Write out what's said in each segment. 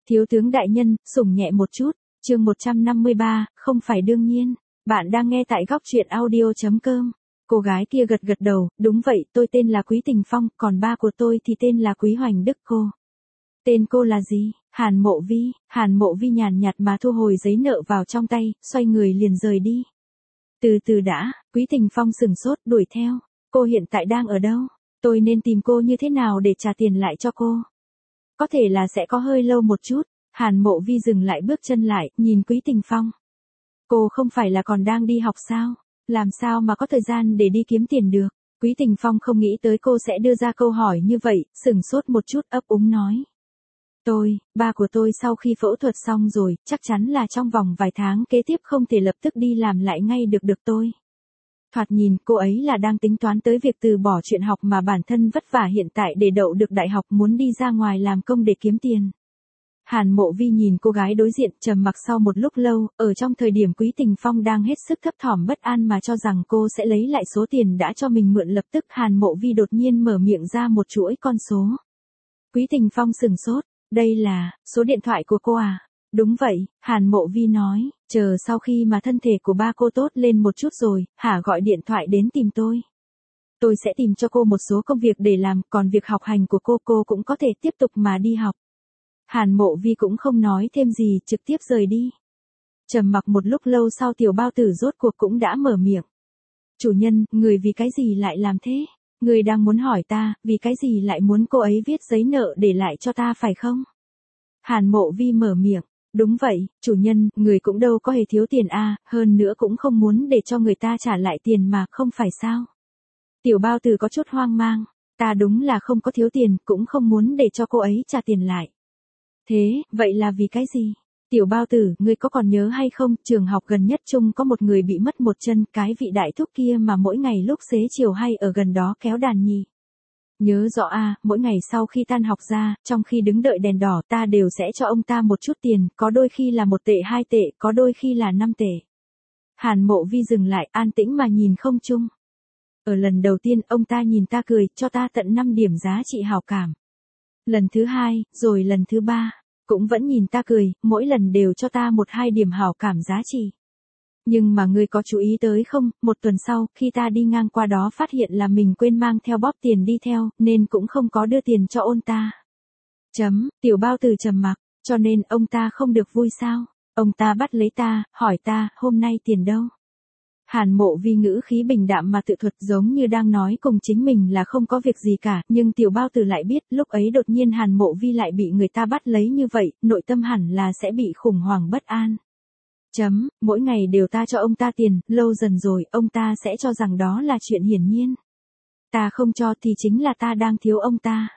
Thiếu tướng đại nhân, sủng nhẹ một chút, chương 153, không phải đương nhiên. Bạn đang nghe tại góc truyện audio.com. Cô gái kia gật gật đầu, đúng vậy, tôi tên là Quý Tình Phong, còn ba của tôi thì tên là Quý Hoành Đức cô. Tên cô là gì? Hàn Mộ Vi nhàn nhạt mà thu hồi giấy nợ vào trong tay, xoay người liền rời đi. Từ từ đã, Quý Tình Phong sừng sốt đuổi theo. Cô hiện tại đang ở đâu? Tôi nên tìm cô như thế nào để trả tiền lại cho cô? Có thể là sẽ có hơi lâu một chút. Hàn Mộ Vi dừng lại bước chân lại, nhìn Quý Tình Phong. Cô không phải là còn đang đi học sao? Làm sao mà có thời gian để đi kiếm tiền được? Quý Tình Phong không nghĩ tới cô sẽ đưa ra câu hỏi như vậy, sừng sốt một chút ấp úng nói. Ba của tôi sau khi phẫu thuật xong rồi, chắc chắn là trong vòng vài tháng kế tiếp không thể lập tức đi làm lại ngay được tôi. Thoạt nhìn, cô ấy là đang tính toán tới việc từ bỏ chuyện học mà bản thân vất vả hiện tại để đậu được đại học, muốn đi ra ngoài làm công để kiếm tiền. Hàn Mộ Vi nhìn cô gái đối diện, trầm mặc sau một lúc lâu, ở trong thời điểm Quý Tình Phong đang hết sức thấp thỏm bất an mà cho rằng cô sẽ lấy lại số tiền đã cho mình mượn, lập tức Hàn Mộ Vi đột nhiên mở miệng ra một chuỗi con số. Quý Tình Phong sừng sốt, đây là số điện thoại của cô à? Đúng vậy, Hàn Mộ Vi nói, chờ sau khi mà thân thể của ba cô tốt lên một chút rồi, gọi điện thoại đến tìm tôi. Tôi sẽ tìm cho cô một số công việc để làm, còn việc học hành của cô cũng có thể tiếp tục mà đi học. Hàn Mộ Vi cũng không nói thêm gì, trực tiếp rời đi. Trầm mặc một lúc lâu sau, Tiểu Bao Tử rốt cuộc cũng đã mở miệng. Chủ nhân, người vì cái gì lại làm thế? Người đang muốn hỏi ta, vì cái gì lại muốn cô ấy viết giấy nợ để lại cho ta phải không? Hàn Mộ Vi mở miệng. Đúng vậy, chủ nhân, người cũng đâu có hề thiếu tiền a, hơn nữa cũng không muốn để cho người ta trả lại tiền mà, không phải sao? Tiểu Bao Tử có chút hoang mang. Ta đúng là không có thiếu tiền, cũng không muốn để cho cô ấy trả tiền lại. Thế, vậy là vì cái gì? Tiểu Bao Tử, ngươi có còn nhớ hay không, trường học gần nhất chung có một người bị mất một chân, cái vị đại thúc kia mà mỗi ngày lúc xế chiều hay ở gần đó kéo đàn nhị. Nhớ rõ a, mỗi ngày sau khi tan học ra, trong khi đứng đợi đèn đỏ, ta đều sẽ cho ông ta một chút tiền, có đôi khi là 1 tệ 2 tệ, có đôi khi là 5 tệ. Hàn Mộ Vi dừng lại, an tĩnh mà nhìn không trung. Ở lần đầu tiên, ông ta nhìn ta cười, cho ta tận 5 điểm giá trị hảo cảm. Lần thứ 2, rồi lần thứ 3, cũng vẫn nhìn ta cười, mỗi lần đều cho ta 1-2 điểm hảo cảm giá trị. Nhưng mà ngươi có chú ý tới không, một tuần sau, khi ta đi ngang qua đó phát hiện là mình quên mang theo bóp tiền đi theo, nên cũng không có đưa tiền cho ông ta. Tiểu Bao Tử trầm mặc, cho nên ông ta không được vui sao? Ông ta bắt lấy ta, hỏi ta, hôm nay tiền đâu? Hàn Mộ Vi ngữ khí bình đạm mà tự thuật, giống như đang nói cùng chính mình là không có việc gì cả, nhưng Tiểu Bao Tử lại biết, lúc ấy đột nhiên Hàn Mộ Vi lại bị người ta bắt lấy như vậy, nội tâm hẳn là sẽ bị khủng hoảng bất an. Mỗi ngày đều ta cho ông ta tiền, lâu dần rồi, ông ta sẽ cho rằng đó là chuyện hiển nhiên. Ta không cho thì chính là ta đang thiếu ông ta.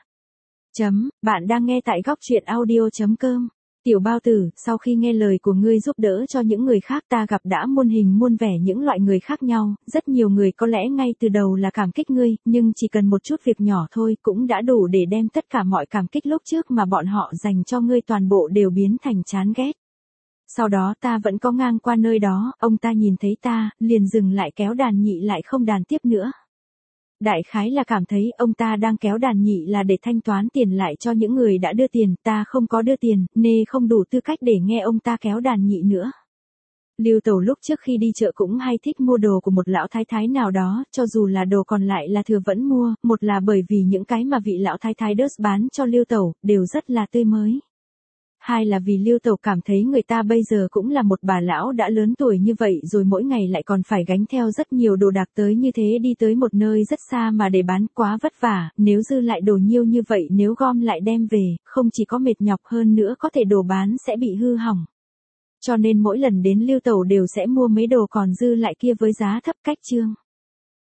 Bạn đang nghe tại góc truyện audio.com. Tiểu Bao Tử, sau khi nghe lời của ngươi giúp đỡ cho những người khác, ta gặp đã muôn hình muôn vẻ những loại người khác nhau, rất nhiều người có lẽ ngay từ đầu là cảm kích ngươi, nhưng chỉ cần một chút việc nhỏ thôi cũng đã đủ để đem tất cả mọi cảm kích lúc trước mà bọn họ dành cho ngươi toàn bộ đều biến thành chán ghét. Sau đó ta vẫn có ngang qua nơi đó, ông ta nhìn thấy ta, liền dừng lại kéo đàn nhị lại không đàn tiếp nữa. Đại khái là cảm thấy ông ta đang kéo đàn nhị là để thanh toán tiền lại cho những người đã đưa tiền, ta không có đưa tiền, nên không đủ tư cách để nghe ông ta kéo đàn nhị nữa. Lưu Tẩu lúc trước khi đi chợ cũng hay thích mua đồ của một lão thái thái nào đó, cho dù là đồ còn lại là thừa vẫn mua, một là bởi vì những cái mà vị lão thái thái đớt bán cho Lưu Tẩu, đều rất là tươi mới. Hai là vì Lưu Tẩu cảm thấy người ta bây giờ cũng là một bà lão đã lớn tuổi như vậy rồi, mỗi ngày lại còn phải gánh theo rất nhiều đồ đạc tới như thế, đi tới một nơi rất xa mà để bán, quá vất vả, nếu dư lại đồ nhiêu như vậy, nếu gom lại đem về, không chỉ có mệt nhọc, hơn nữa có thể đồ bán sẽ bị hư hỏng. Cho nên mỗi lần đến Lưu Tẩu đều sẽ mua mấy đồ còn dư lại kia với giá thấp cách trương.